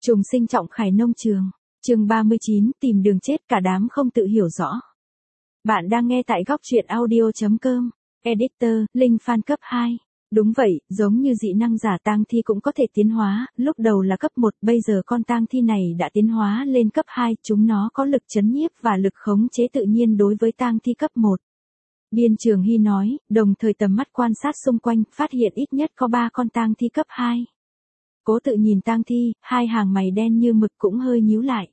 Trùng sinh Trọng Khải nông trường. Chương 39, tìm đường chết cả đám không tự hiểu rõ. Bạn đang nghe tại góc truyện audio.com. Editor, Linh Fan cấp 2. Đúng vậy, giống như dị năng giả tang thi cũng có thể tiến hóa, lúc đầu là cấp 1, bây giờ con tang thi này đã tiến hóa lên cấp 2, chúng nó có lực trấn nhiếp và lực khống chế tự nhiên đối với tang thi cấp 1. Biên Trường Hy nói, đồng thời tầm mắt quan sát xung quanh, phát hiện ít nhất có 3 con tang thi cấp 2. Cố Tự nhìn tang thi, hai hàng mày đen như mực cũng hơi nhíu lại.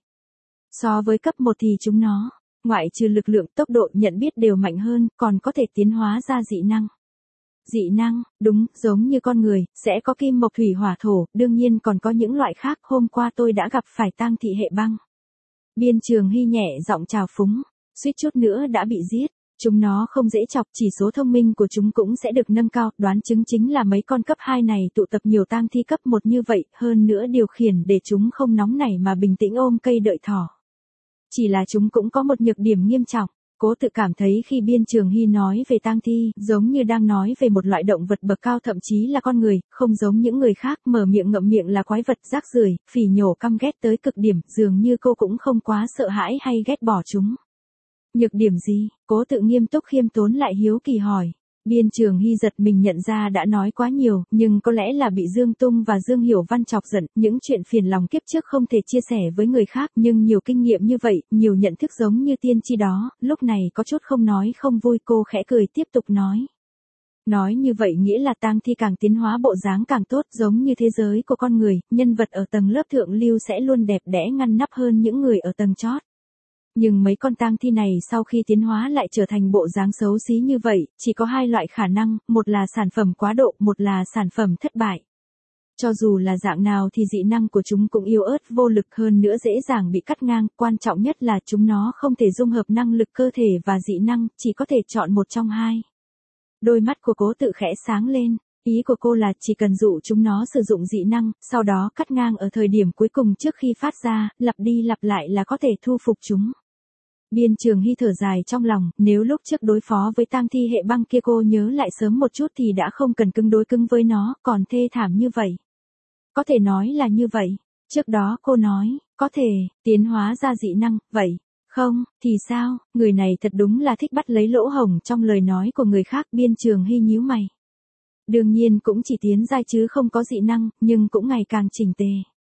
So với cấp 1 thì chúng nó, ngoại trừ lực lượng, tốc độ, nhận biết đều mạnh hơn, còn có thể tiến hóa ra dị năng. Dị năng, đúng, giống như con người, sẽ có kim mộc thủy hỏa thổ, đương nhiên còn có những loại khác, hôm qua tôi đã gặp phải tang thị hệ băng. Biên Trường Hy nhẹ giọng chào phúng, suýt chút nữa đã bị giết. Chúng nó không dễ chọc, chỉ số thông minh của chúng cũng sẽ được nâng cao, đoán chứng chính là mấy con cấp 2 này tụ tập nhiều tang thi cấp 1 như vậy, hơn nữa điều khiển để chúng không nóng nảy mà bình tĩnh ôm cây đợi thỏ. Chỉ là chúng cũng có một nhược điểm nghiêm trọng. Cố Tự cảm thấy khi Biên Trường Hy nói về tang thi, giống như đang nói về một loại động vật bậc cao, thậm chí là con người, không giống những người khác mở miệng ngậm miệng là quái vật, rác rưởi, phỉ nhổ, căm ghét tới cực điểm, dường như cô cũng không quá sợ hãi hay ghét bỏ chúng. Nhược điểm gì? Cố Tự nghiêm túc khiêm tốn lại hiếu kỳ hỏi. Biên Trường Hy giật mình nhận ra đã nói quá nhiều, nhưng có lẽ là bị Dương Tung và Dương Hiểu Văn chọc giận, những chuyện phiền lòng kiếp trước không thể chia sẻ với người khác, nhưng nhiều kinh nghiệm như vậy, nhiều nhận thức giống như tiên tri đó, lúc này có chút không nói không vui, cô khẽ cười tiếp tục nói. Nói như vậy nghĩa là tang thi càng tiến hóa bộ dáng càng tốt, giống như thế giới của con người, nhân vật ở tầng lớp thượng lưu sẽ luôn đẹp đẽ ngăn nắp hơn những người ở tầng chót. Nhưng mấy con tang thi này sau khi tiến hóa lại trở thành bộ dáng xấu xí như vậy, chỉ có hai loại khả năng, một là sản phẩm quá độ, một là sản phẩm thất bại. Cho dù là dạng nào thì dị năng của chúng cũng yếu ớt vô lực, hơn nữa dễ dàng bị cắt ngang, quan trọng nhất là chúng nó không thể dung hợp năng lực cơ thể và dị năng, chỉ có thể chọn một trong hai. Đôi mắt của Cố Tự khẽ sáng lên, ý của cô là chỉ cần dụ chúng nó sử dụng dị năng, sau đó cắt ngang ở thời điểm cuối cùng trước khi phát ra, lặp đi lặp lại là có thể thu phục chúng. Biên Trường Hy thở dài trong lòng, nếu lúc trước đối phó với tang thi hệ băng kia cô nhớ lại sớm một chút thì đã không cần cứng đối cứng với nó, còn thê thảm như vậy. Có thể nói là như vậy. Trước đó cô nói, có thể, tiến hóa ra dị năng, vậy. Không, thì sao, người này thật đúng là thích bắt lấy lỗ hổng trong lời nói của người khác. Biên Trường Hy nhíu mày. Đương nhiên cũng chỉ tiến giai chứ không có dị năng, nhưng cũng ngày càng chỉnh tề.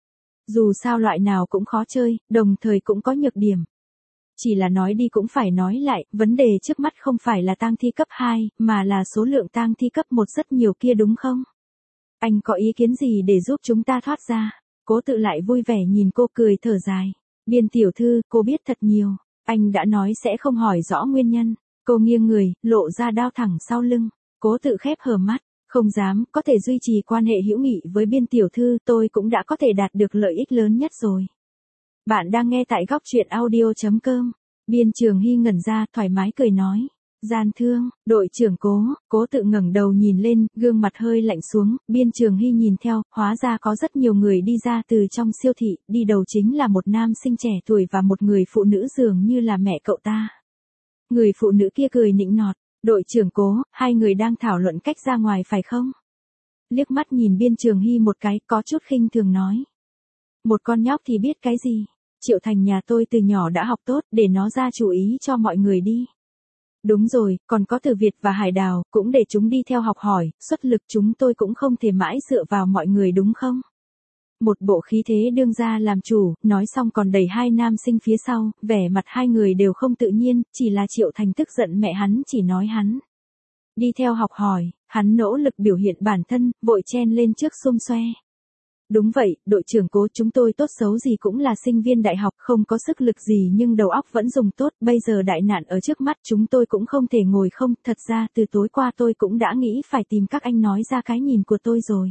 Dù sao loại nào cũng khó chơi, đồng thời cũng có nhược điểm. Chỉ là nói đi cũng phải nói lại, vấn đề trước mắt không phải là tang thi cấp 2, mà là số lượng tang thi cấp 1 rất nhiều kia đúng không? Anh có ý kiến gì để giúp chúng ta thoát ra? Cố Tự lại vui vẻ nhìn cô cười thở dài. Biên tiểu thư, cô biết thật nhiều. Anh đã nói sẽ không hỏi rõ nguyên nhân. Cô nghiêng người, lộ ra đao thẳng sau lưng. Cố Tự khép hờ mắt. Không dám, có thể duy trì quan hệ hữu nghị với Biên tiểu thư, tôi cũng đã có thể đạt được lợi ích lớn nhất rồi. Bạn đang nghe tại góc truyện audio.com. Biên Trường Hy ngẩn ra, thoải mái cười nói. Gian thương, đội trưởng Cố Tự ngẩng đầu nhìn lên, gương mặt hơi lạnh xuống, Biên Trường Hy nhìn theo, hóa ra có rất nhiều người đi ra từ trong siêu thị, đi đầu chính là một nam sinh trẻ tuổi và một người phụ nữ dường như là mẹ cậu ta. Người phụ nữ kia cười nịnh nọt, đội trưởng Cố, hai người đang thảo luận cách ra ngoài phải không? Liếc mắt nhìn Biên Trường Hy một cái, có chút khinh thường nói. Một con nhóc thì biết cái gì? Triệu Thành nhà tôi từ nhỏ đã học tốt, để nó ra chủ ý cho mọi người đi. Đúng rồi, còn có Từ Việt và Hải Đào, cũng để chúng đi theo học hỏi, xuất lực chúng tôi cũng không thể mãi dựa vào mọi người đúng không? Một bộ khí thế đương ra làm chủ, nói xong còn đẩy hai nam sinh phía sau, vẻ mặt hai người đều không tự nhiên, chỉ là Triệu Thành tức giận mẹ hắn chỉ nói hắn. Đi theo học hỏi, hắn nỗ lực biểu hiện bản thân, vội chen lên trước xum xoe. Đúng vậy, đội trưởng Cố, chúng tôi tốt xấu gì cũng là sinh viên đại học, không có sức lực gì nhưng đầu óc vẫn dùng tốt, bây giờ đại nạn ở trước mắt chúng tôi cũng không thể ngồi không, thật ra từ tối qua tôi cũng đã nghĩ phải tìm các anh nói ra cái nhìn của tôi rồi.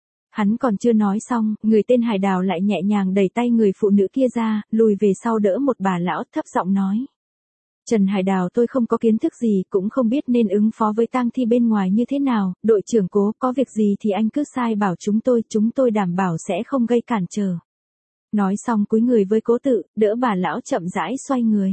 Hắn còn chưa nói xong, người tên Hải Đào lại nhẹ nhàng đẩy tay người phụ nữ kia ra, lùi về sau đỡ một bà lão, thấp giọng nói. Trần Hải Đào, tôi không có kiến thức gì, cũng không biết nên ứng phó với tang thi bên ngoài như thế nào, đội trưởng Cố, có việc gì thì anh cứ sai bảo chúng tôi đảm bảo sẽ không gây cản trở. Nói xong cúi người với Cố Tự, đỡ bà lão chậm rãi xoay người.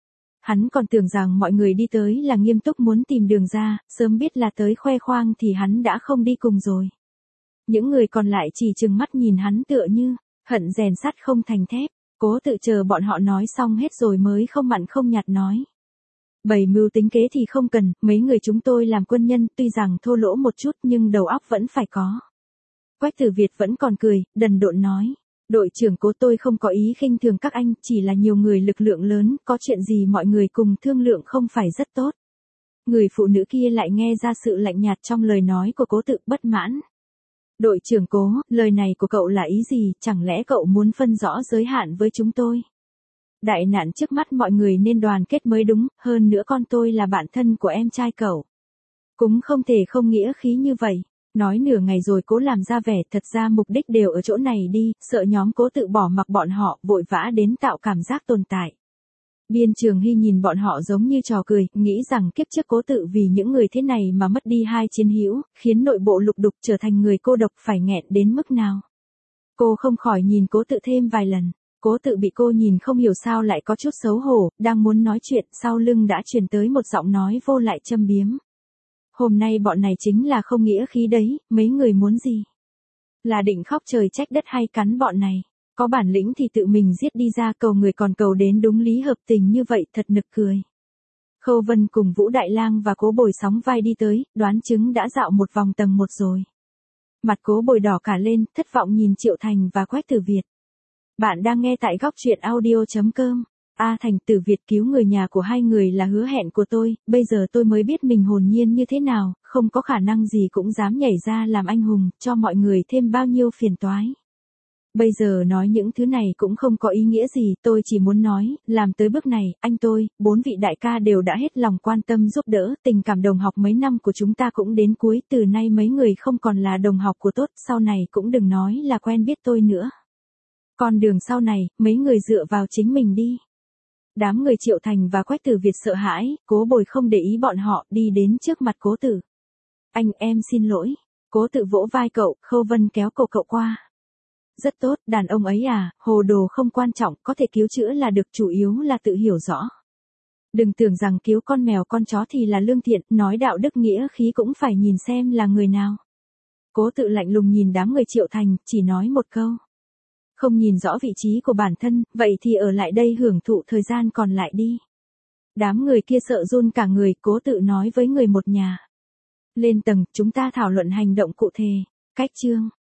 Hắn còn tưởng rằng mọi người đi tới là nghiêm túc muốn tìm đường ra, sớm biết là tới khoe khoang thì hắn đã không đi cùng rồi. Những người còn lại chỉ trừng mắt nhìn hắn tựa như, Hận rèn sắt không thành thép, Cố Tự chờ bọn họ nói xong hết rồi mới không mặn không nhạt nói. Bày mưu tính kế thì không cần, mấy người chúng tôi làm quân nhân tuy rằng thô lỗ một chút nhưng đầu óc vẫn phải có. Quách Tử Việt vẫn còn cười, đần độn nói. Đội trưởng Cố, tôi không có ý khinh thường các anh, chỉ là nhiều người lực lượng lớn, có chuyện gì mọi người cùng thương lượng không phải rất tốt. Người phụ nữ kia lại nghe ra sự lạnh nhạt trong lời nói của Cố Tự, bất mãn. Đội trưởng Cố, lời này của cậu là ý gì, chẳng lẽ cậu muốn phân rõ giới hạn với chúng tôi? Đại nạn trước mắt mọi người nên đoàn kết mới đúng, hơn nữa con tôi là bạn thân của em trai cậu. Cũng không thể không nghĩa khí như vậy. Nói nửa ngày rồi Cố làm ra vẻ, thật ra mục đích đều ở chỗ này đi, sợ nhóm Cố Tự bỏ mặc bọn họ, vội vã đến tạo cảm giác tồn tại. Biên Trường Hy nhìn bọn họ giống như trò cười, nghĩ rằng kiếp trước Cố Tự vì những người thế này mà mất đi 2 chiến hữu, khiến nội bộ lục đục trở thành người cô độc phải nghẹn đến mức nào. Cô không khỏi nhìn Cố Tự thêm vài lần. Cố Tự bị cô nhìn không hiểu sao lại có chút xấu hổ, đang muốn nói chuyện, sau lưng đã truyền tới một giọng nói vô lại châm biếm. Hôm nay bọn này chính là không nghĩa khí đấy, mấy người muốn gì? Là định khóc trời trách đất hay cắn bọn này? Có bản lĩnh thì tự mình giết đi ra, cầu người còn cầu đến đúng lý hợp tình như vậy, thật nực cười. Khâu Vân cùng Vũ Đại Lang và Cố Bồi sóng vai đi tới, đoán chứng đã dạo một vòng tầng 1 rồi. Mặt Cố Bồi đỏ cả lên, thất vọng nhìn Triệu Thành và Quách Tử Việt. Bạn đang nghe tại góc truyện audio.com. Thành, Tử Việt cứu người nhà của hai người là hứa hẹn của tôi, bây giờ tôi mới biết mình hồn nhiên như thế nào, không có khả năng gì cũng dám nhảy ra làm anh hùng, cho mọi người thêm bao nhiêu phiền toái. Bây giờ nói những thứ này cũng không có ý nghĩa gì, tôi chỉ muốn nói, làm tới bước này, anh tôi, 4 vị đại ca đều đã hết lòng quan tâm giúp đỡ, tình cảm đồng học mấy năm của chúng ta cũng đến cuối, từ nay mấy người không còn là đồng học của tốt, sau này cũng đừng nói là quen biết tôi nữa. Con đường sau này, mấy người dựa vào chính mình đi. Đám người Triệu Thành và Quách Tử Việt sợ hãi, Cố Bồi không để ý bọn họ, đi đến trước mặt Cố Tử. Anh, em xin lỗi. Cố Tự vỗ vai cậu, Khâu Vân kéo cậu qua. Rất tốt, đàn ông ấy à, hồ đồ không quan trọng, có thể cứu chữa là được, chủ yếu là tự hiểu rõ. Đừng tưởng rằng cứu con mèo con chó thì là lương thiện, nói đạo đức nghĩa khí cũng phải nhìn xem là người nào. Cố Tự lạnh lùng nhìn đám người Triệu Thành, chỉ nói một câu. Không nhìn rõ vị trí của bản thân, vậy thì ở lại đây hưởng thụ thời gian còn lại đi. Đám người kia sợ run cả người, Cố Tự nói với người một nhà. Lên tầng, chúng ta thảo luận hành động cụ thể. Cách chương.